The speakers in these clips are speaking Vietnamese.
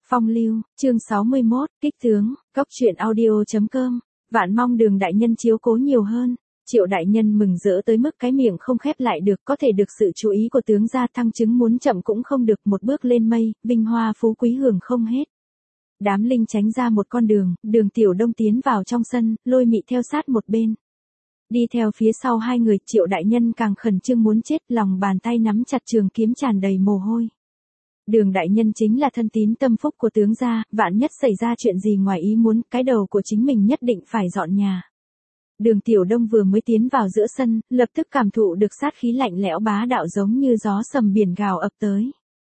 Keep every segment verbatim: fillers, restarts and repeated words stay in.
Phong lưu, chương sáu mươi mốt, kích tướng, góc truyện audio chấm com, vạn mong Đường đại nhân chiếu cố nhiều hơn. Triệu đại nhân mừng rỡ tới mức cái miệng không khép lại được, có thể được sự chú ý của tướng gia, thăng chứng muốn chậm cũng không được, một bước lên mây, vinh hoa phú quý hưởng không hết. Đám linh tránh ra một con đường, Đường Tiểu Đông tiến vào trong sân, Lôi Mị theo sát một bên. Đi theo phía sau hai người, Triệu đại nhân càng khẩn trương muốn chết, lòng bàn tay nắm chặt trường kiếm tràn đầy mồ hôi. Đường đại nhân chính là thân tín tâm phúc của tướng gia, vạn nhất xảy ra chuyện gì ngoài ý muốn, cái đầu của chính mình nhất định phải dọn nhà. Đường Tiểu Đông vừa mới tiến vào giữa sân, lập tức cảm thụ được sát khí lạnh lẽo bá đạo giống như gió sầm biển gào ập tới.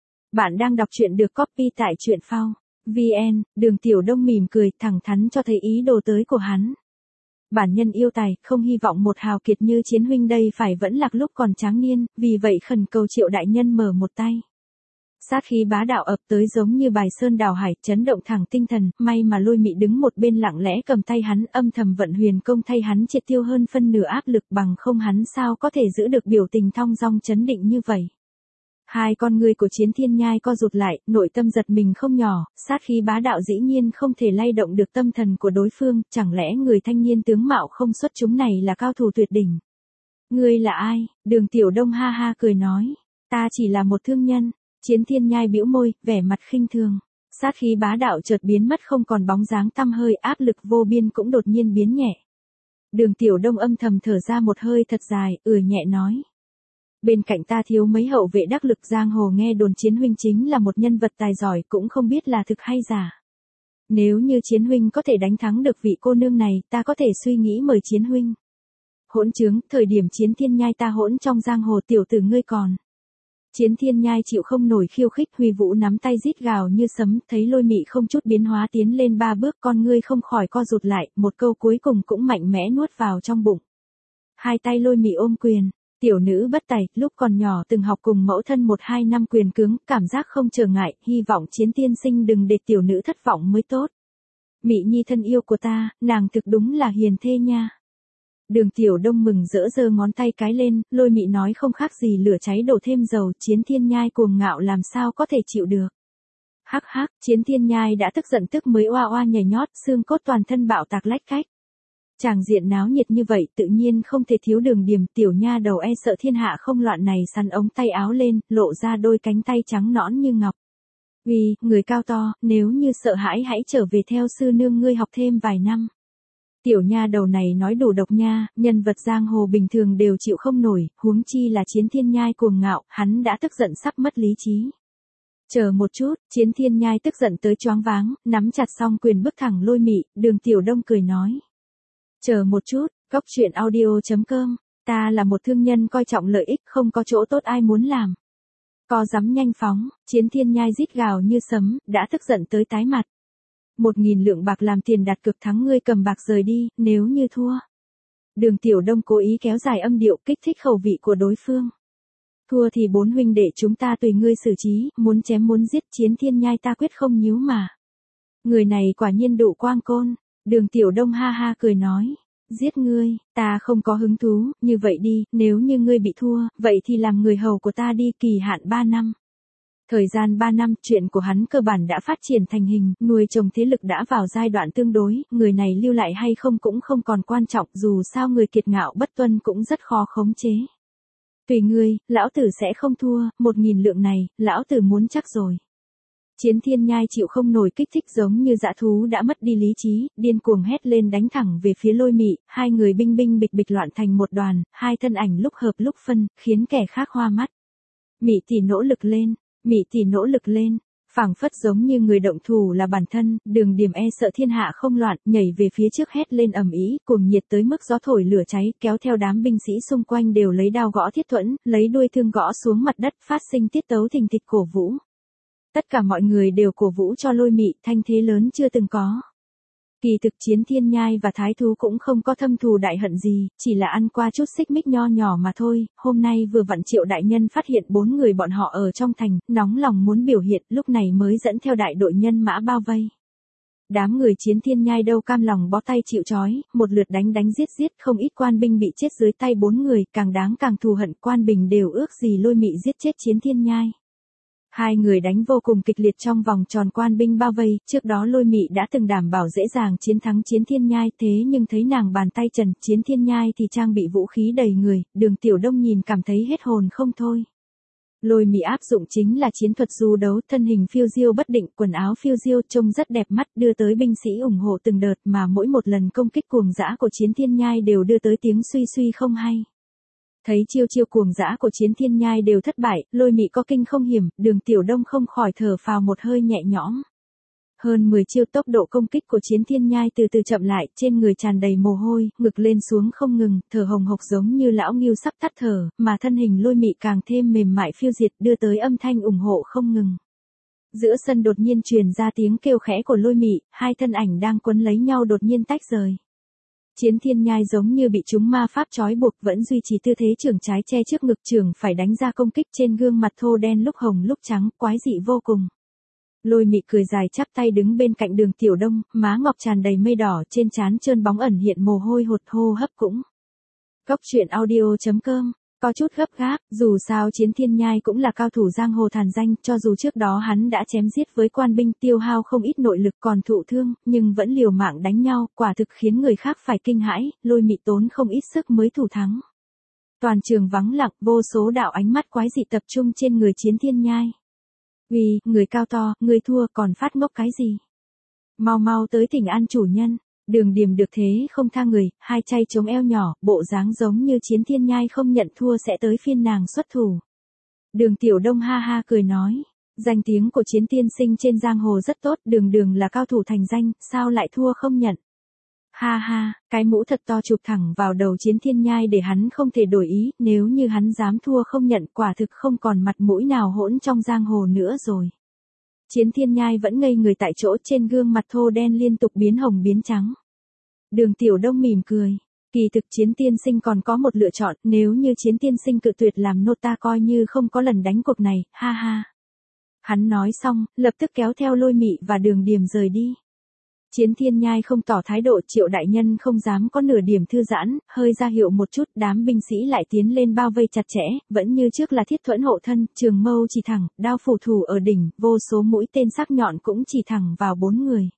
Bạn đang đọc truyện được copy tại truyện phao chấm vn. Đường Tiểu Đông mỉm cười, thẳng thắn cho thấy ý đồ tới của hắn. Bản nhân yêu tài, không hy vọng một hào kiệt như Chiến huynh đây phải vẫn lạc lúc còn tráng niên, vì vậy khẩn cầu Triệu đại nhân mở một tay. Sát khí bá đạo ập tới giống như bài sơn đảo hải, chấn động thẳng tinh thần, may mà Lôi Mị đứng một bên lặng lẽ cầm tay hắn, âm thầm vận huyền công thay hắn triệt tiêu hơn phân nửa áp lực, bằng không hắn sao có thể giữ được biểu tình thong dong chấn định như vậy. Hai con người của Chiến Thiên Nhai co rụt lại, nội tâm giật mình không nhỏ, sát khí bá đạo dĩ nhiên không thể lay động được tâm thần của đối phương, chẳng lẽ người thanh niên tướng mạo không xuất chúng này là cao thủ tuyệt đỉnh? Ngươi là ai? Đường Tiểu Đông ha ha cười nói, ta chỉ là một thương nhân. Chiến Thiên Nhai bĩu môi, vẻ mặt khinh thường. Sát khí bá đạo chợt biến mất không còn bóng dáng tăm hơi, áp lực vô biên cũng đột nhiên biến nhẹ. Đường Tiểu Đông âm thầm thở ra một hơi thật dài, ử nhẹ nói. Bên cạnh ta thiếu mấy hậu vệ đắc lực, giang hồ nghe đồn Chiến huynh chính là một nhân vật tài giỏi, cũng không biết là thực hay giả. Nếu như Chiến huynh có thể đánh thắng được vị cô nương này, ta có thể suy nghĩ mời Chiến huynh. Hỗn trướng, thời điểm Chiến Thiên Nhai ta hỗn trong giang hồ, tiểu tử ngươi còn. Chiến Thiên Nhai chịu không nổi khiêu khích, Huy Vũ nắm tay rít gào như sấm, thấy Lôi Mị không chút biến hóa tiến lên ba bước, con ngươi không khỏi co rụt lại, một câu cuối cùng cũng mạnh mẽ nuốt vào trong bụng. Hai tay Lôi Mị ôm quyền, tiểu nữ bất tài, lúc còn nhỏ từng học cùng mẫu thân một hai năm quyền cứng, cảm giác không trở ngại, hy vọng Chiến tiên sinh đừng để tiểu nữ thất vọng mới tốt. Mị nhi thân yêu của ta, nàng thực đúng là hiền thê nha. Đường Tiểu Đông mừng rỡ giơ ngón tay cái lên, Lôi Mị nói không khác gì lửa cháy đổ thêm dầu, Chiến Thiên Nhai cuồng ngạo làm sao có thể chịu được. Hắc hắc, Chiến Thiên Nhai đã tức giận tức mới oa oa nhảy nhót, xương cốt toàn thân bạo tạc lách cách. Tràng diện náo nhiệt như vậy tự nhiên không thể thiếu Đường Điềm, tiểu nha đầu e sợ thiên hạ không loạn này sắn ống tay áo lên, lộ ra đôi cánh tay trắng nõn như ngọc. Uy, người cao to, nếu như sợ hãi hãy trở về theo sư nương ngươi học thêm vài năm. Tiểu nha đầu này nói đủ độc nha, nhân vật giang hồ bình thường đều chịu không nổi, huống chi là Chiến Thiên Nhai cuồng ngạo, hắn đã tức giận sắp mất lý trí. Chờ một chút, Chiến Thiên Nhai tức giận tới choáng váng, nắm chặt song quyền bước thẳng Lôi Mị, Đường Tiểu Đông cười nói. Chờ một chút, góc truyện audio chấm com, ta là một thương nhân coi trọng lợi ích, không có chỗ tốt ai muốn làm. Co dám nhanh phóng, Chiến Thiên Nhai rít gào như sấm, đã tức giận tới tái mặt. Một nghìn lượng bạc làm tiền đặt cược, thắng ngươi cầm bạc rời đi, nếu như thua. Đường Tiểu Đông cố ý kéo dài âm điệu kích thích khẩu vị của đối phương. Thua thì bốn huynh đệ chúng ta tùy ngươi xử trí, muốn chém muốn giết, Chiến Thiên Nhai ta quyết không nhíu mà. Người này quả nhiên đủ quang côn. Đường Tiểu Đông ha ha cười nói. Giết ngươi, ta không có hứng thú, như vậy đi, nếu như ngươi bị thua, vậy thì làm người hầu của ta đi, kỳ hạn ba năm. Thời gian ba năm, chuyện của hắn cơ bản đã phát triển thành hình, nuôi trồng thế lực đã vào giai đoạn tương đối, người này lưu lại hay không cũng không còn quan trọng, dù sao người kiệt ngạo bất tuân cũng rất khó khống chế. Tùy ngươi, lão tử sẽ không thua, một nghìn lượng này, lão tử muốn chắc rồi. Chiến Thiên Nhai chịu không nổi kích thích giống như dã thú đã mất đi lý trí, điên cuồng hét lên đánh thẳng về phía Lôi Mị, hai người binh binh bịch bịch loạn thành một đoàn, hai thân ảnh lúc hợp lúc phân, khiến kẻ khác hoa mắt. Mị tỷ nỗ lực lên. Mị tỷ nỗ lực lên, phảng phất giống như người động thủ là bản thân, Đường Điềm e sợ thiên hạ không loạn, nhảy về phía trước hét lên ầm ĩ, cuồng nhiệt tới mức gió thổi lửa cháy, kéo theo đám binh sĩ xung quanh đều lấy đao gõ thiết thuẫn, lấy đuôi thương gõ xuống mặt đất, phát sinh tiết tấu thình thịch cổ vũ. Tất cả mọi người đều cổ vũ cho Lôi Mị, thanh thế lớn chưa từng có. Kỳ thực Chiến Thiên Nhai và Thái Thú cũng không có thâm thù đại hận gì, chỉ là ăn qua chút xích mích nho nhỏ mà thôi, hôm nay vừa vặn Triệu đại nhân phát hiện bốn người bọn họ ở trong thành, nóng lòng muốn biểu hiện, lúc này mới dẫn theo đại đội nhân mã bao vây. Đám người Chiến Thiên Nhai đâu cam lòng bó tay chịu trói, một lượt đánh đánh giết giết, không ít quan binh bị chết dưới tay bốn người, càng đáng càng thù hận, quan binh đều ước gì Lôi Mị giết chết Chiến Thiên Nhai. Hai người đánh vô cùng kịch liệt trong vòng tròn quan binh bao vây, trước đó Lôi Mị đã từng đảm bảo dễ dàng chiến thắng Chiến Thiên Nhai, thế nhưng thấy nàng bàn tay trần, Chiến Thiên Nhai thì trang bị vũ khí đầy người, Đường Tiểu Đông nhìn cảm thấy hết hồn không thôi. Lôi Mị áp dụng chính là chiến thuật du đấu, thân hình phiêu diêu bất định, quần áo phiêu diêu trông rất đẹp mắt, đưa tới binh sĩ ủng hộ từng đợt, mà mỗi một lần công kích cuồng dã của Chiến Thiên Nhai đều đưa tới tiếng suy suy không hay. Thấy chiêu chiêu cuồng dã của Chiến Thiên Nhai đều thất bại, Lôi Mị có kinh không hiểm, Đường Tiểu Đông không khỏi thở phào một hơi nhẹ nhõm. Hơn mười chiêu, tốc độ công kích của Chiến Thiên Nhai từ từ chậm lại, trên người tràn đầy mồ hôi, ngực lên xuống không ngừng, thở hồng hộc giống như lão ngưu sắp tắt thở, mà thân hình Lôi Mị càng thêm mềm mại phiêu diệt, đưa tới âm thanh ủng hộ không ngừng. Giữa sân đột nhiên truyền ra tiếng kêu khẽ của Lôi Mị, hai thân ảnh đang quấn lấy nhau đột nhiên tách rời. Chiến Thiên Nhai giống như bị chúng ma pháp trói buộc, vẫn duy trì tư thế trưởng trái che trước ngực, trưởng phải đánh ra công kích, trên gương mặt thô đen lúc hồng lúc trắng, quái dị vô cùng. Lôi Mị cười dài chắp tay đứng bên cạnh Đường Tiểu Đông, má ngọc tràn đầy mây đỏ, trên trán trơn bóng ẩn hiện mồ hôi hột, hô hấp cũng. Góc truyện audio chấm com có chút gấp gáp, dù sao Chiến Thiên Nhai cũng là cao thủ giang hồ thàn danh, cho dù trước đó hắn đã chém giết với quan binh, tiêu hao không ít nội lực, còn thụ thương, nhưng vẫn liều mạng đánh nhau, quả thực khiến người khác phải kinh hãi, Lôi Mị tốn không ít sức mới thủ thắng. Toàn trường vắng lặng, vô số đạo ánh mắt quái dị tập trung trên người Chiến Thiên Nhai. Uy, người cao to, người thua còn phát ngốc cái gì? Mau mau tới thỉnh an chủ nhân. Đường Điềm được thế không tha người, hai tay chống eo nhỏ, bộ dáng giống như Chiến Thiên Nhai không nhận thua sẽ tới phiên nàng xuất thủ. Đường Tiểu Đông ha ha cười nói, danh tiếng của Chiến tiên sinh trên giang hồ rất tốt, Đường Đường là cao thủ thành danh, sao lại thua không nhận? Ha ha, cái mũ thật to chụp thẳng vào đầu Chiến Thiên Nhai để hắn không thể đổi ý, nếu như hắn dám thua không nhận, quả thực không còn mặt mũi nào hỗn trong giang hồ nữa rồi. Chiến Thiên Nhai vẫn ngây người tại chỗ, trên gương mặt thô đen liên tục biến hồng biến trắng. Đường Tiểu Đông mỉm cười. Kỳ thực Chiến tiên sinh còn có một lựa chọn, nếu như Chiến tiên sinh cự tuyệt làm nô ta coi như không có lần đánh cuộc này, ha ha. Hắn nói xong, lập tức kéo theo Lôi Mị và Đường Điềm rời đi. Chiến Thiên Nhai không tỏ thái độ, Triệu đại nhân không dám có nửa điểm thư giãn, hơi ra hiệu một chút, đám binh sĩ lại tiến lên bao vây chặt chẽ, vẫn như trước là thiết thuẫn hộ thân, trường mâu chỉ thẳng, đao phủ thủ ở đỉnh, vô số mũi tên sắc nhọn cũng chỉ thẳng vào bốn người.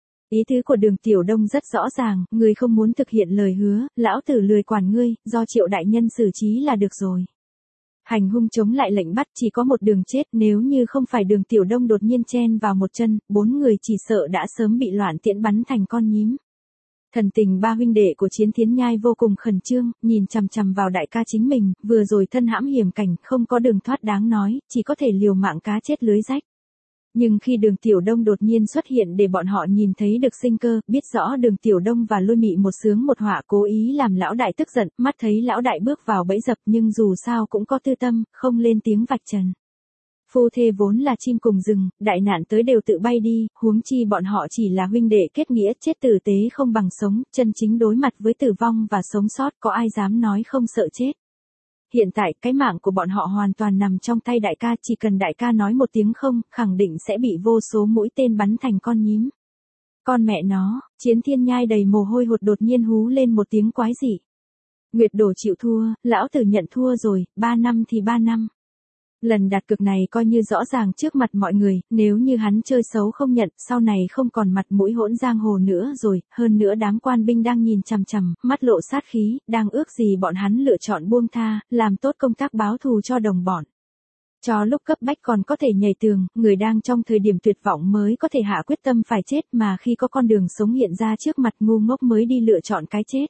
Ý tứ của Đường Tiểu Đông rất rõ ràng, người không muốn thực hiện lời hứa, lão tử lười quản ngươi, do Triệu đại nhân xử trí là được rồi. Hành hung chống lại lệnh bắt, chỉ có một đường chết, nếu như không phải Đường Tiểu Đông đột nhiên chen vào một chân, bốn người chỉ sợ đã sớm bị loạn tiễn bắn thành con nhím. Thần tình ba huynh đệ của Chiến Thiên Nhai vô cùng khẩn trương, nhìn chằm chằm vào đại ca chính mình, vừa rồi thân hãm hiểm cảnh, không có đường thoát đáng nói, chỉ có thể liều mạng cá chết lưới rách. Nhưng khi Đường Tiểu Đông đột nhiên xuất hiện để bọn họ nhìn thấy được sinh cơ, biết rõ Đường Tiểu Đông và Lôi Mị một sướng một họa, cố ý làm lão đại tức giận, mắt thấy lão đại bước vào bẫy dập nhưng dù sao cũng có tư tâm, không lên tiếng vạch trần. Phu thê vốn là chim cùng rừng, đại nạn tới đều tự bay đi, huống chi bọn họ chỉ là huynh đệ kết nghĩa, chết tử tế không bằng sống, chân chính đối mặt với tử vong và sống sót, có ai dám nói không sợ chết. Hiện tại, cái mạng của bọn họ hoàn toàn nằm trong tay đại ca, chỉ cần đại ca nói một tiếng không, khẳng định sẽ bị vô số mũi tên bắn thành con nhím. Con mẹ nó, Chiến Thiên Nhai đầy mồ hôi hột đột nhiên hú lên một tiếng quái dị. Nguyệt Đổ chịu thua, lão tử nhận thua rồi, ba năm thì ba năm. Lần đặt cược này coi như rõ ràng trước mặt mọi người, nếu như hắn chơi xấu không nhận, sau này không còn mặt mũi hỗn giang hồ nữa rồi, hơn nữa đám quan binh đang nhìn chằm chằm, mắt lộ sát khí, đang ước gì bọn hắn lựa chọn buông tha, làm tốt công tác báo thù cho đồng bọn. Cho lúc cấp bách còn có thể nhảy tường, người đang trong thời điểm tuyệt vọng mới có thể hạ quyết tâm phải chết, mà khi có con đường sống hiện ra trước mặt, ngu ngốc mới đi lựa chọn cái chết.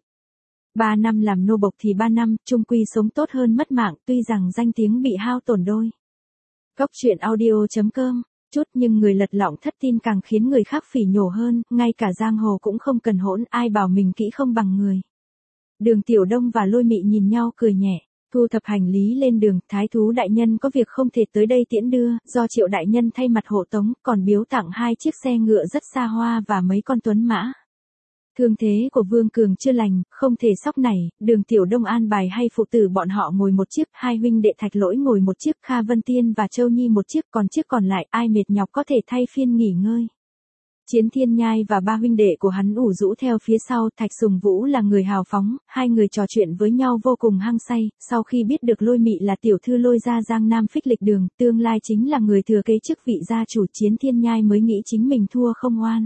Ba năm làm nô bộc thì ba năm, chung quy sống tốt hơn mất mạng, tuy rằng danh tiếng bị hao tổn đôi. Góc truyện audio chấm com, chút nhưng người lật lọng thất tin càng khiến người khác phỉ nhổ hơn, ngay cả giang hồ cũng không cần hỗn, ai bảo mình kỹ không bằng người. Đường Tiểu Đông và Lôi Mị nhìn nhau cười nhẹ, thu thập hành lý lên đường, thái thú đại nhân có việc không thể tới đây tiễn đưa, do Triệu đại nhân thay mặt hộ tống, còn biếu tặng hai chiếc xe ngựa rất xa hoa và mấy con tuấn mã. Thương thế của Vương Cường chưa lành, không thể sóc nảy, Đường Tiểu Đông an bài hay phụ tử bọn họ ngồi một chiếc, hai huynh đệ Thạch Lỗi ngồi một chiếc, Kha Vân Tiên và Châu Nhi một chiếc, còn chiếc còn lại ai mệt nhọc có thể thay phiên nghỉ ngơi. Chiến Thiên Nhai và ba huynh đệ của hắn ủ rũ theo phía sau, Thạch Sùng Vũ là người hào phóng, hai người trò chuyện với nhau vô cùng hăng say, sau khi biết được Lôi Mị là tiểu thư Lôi gia Giang Nam Phích Lịch Đường, tương lai chính là người thừa kế chức vị gia chủ, Chiến Thiên Nhai mới nghĩ chính mình thua không oan.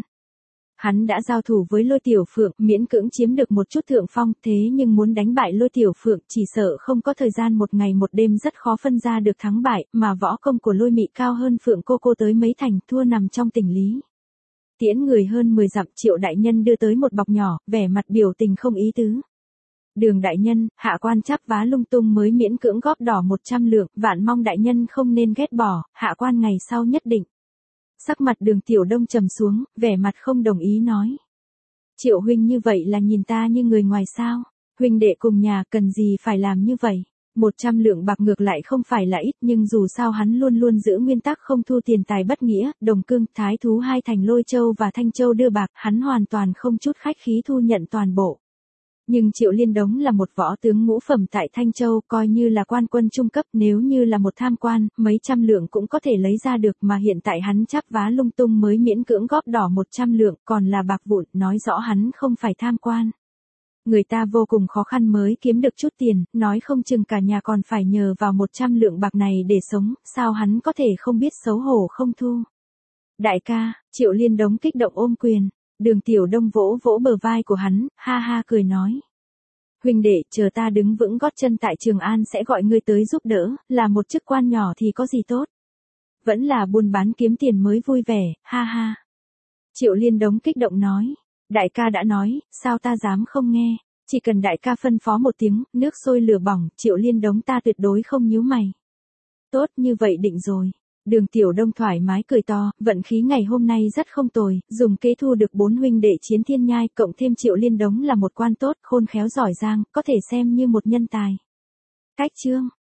Hắn đã giao thủ với Lôi Tiểu Phượng, miễn cưỡng chiếm được một chút thượng phong, thế nhưng muốn đánh bại Lôi Tiểu Phượng chỉ sợ không có thời gian một ngày một đêm, rất khó phân ra được thắng bại, mà võ công của Lôi Mị cao hơn Phượng cô cô tới mấy thành, thua nằm trong tình lý. Tiễn người hơn mười dặm, Triệu đại nhân đưa tới một bọc nhỏ, vẻ mặt biểu tình không ý tứ. Đường đại nhân, hạ quan chắp vá lung tung mới miễn cưỡng góp đỏ một trăm lượng, vạn mong đại nhân không nên ghét bỏ, hạ quan ngày sau nhất định. Sắc mặt Đường Tiểu Đông trầm xuống, vẻ mặt không đồng ý nói. Triệu huynh như vậy là nhìn ta như người ngoài sao? Huynh đệ cùng nhà cần gì phải làm như vậy? Một trăm lượng bạc ngược lại không phải là ít, nhưng dù sao hắn luôn luôn giữ nguyên tắc không thu tiền tài bất nghĩa, Đồng Cương, Thái Thú hai thành Lôi Châu và Thanh Châu đưa bạc, hắn hoàn toàn không chút khách khí thu nhận toàn bộ. Nhưng Triệu Liên Đống là một võ tướng ngũ phẩm tại Thanh Châu, coi như là quan quân trung cấp, nếu như là một tham quan, mấy trăm lượng cũng có thể lấy ra được, mà hiện tại hắn chắp vá lung tung mới miễn cưỡng góp đỏ một trăm lượng, còn là bạc vụn, nói rõ hắn không phải tham quan. Người ta vô cùng khó khăn mới kiếm được chút tiền, nói không chừng cả nhà còn phải nhờ vào một trăm lượng bạc này để sống, sao hắn có thể không biết xấu hổ không thu. Đại ca, Triệu Liên Đống kích động ôm quyền, Đường Tiểu Đông vỗ vỗ bờ vai của hắn, ha ha cười nói. Huynh đệ, chờ ta đứng vững gót chân tại Trường An sẽ gọi ngươi tới giúp đỡ, là một chức quan nhỏ thì có gì tốt. Vẫn là buôn bán kiếm tiền mới vui vẻ, ha ha. Triệu Liên Đống kích động nói. Đại ca đã nói, sao ta dám không nghe, chỉ cần đại ca phân phó một tiếng, nước sôi lửa bỏng, Triệu Liên Đống ta tuyệt đối không nhíu mày. Tốt, như vậy định rồi. Đường Tiểu Đông thoải mái cười to, vận khí ngày hôm nay rất không tồi, dùng kế thu được bốn huynh đệ Chiến Thiên Nhai, cộng thêm Triệu Liên Đống là một quan tốt, khôn khéo giỏi giang, có thể xem như một nhân tài. Cách chương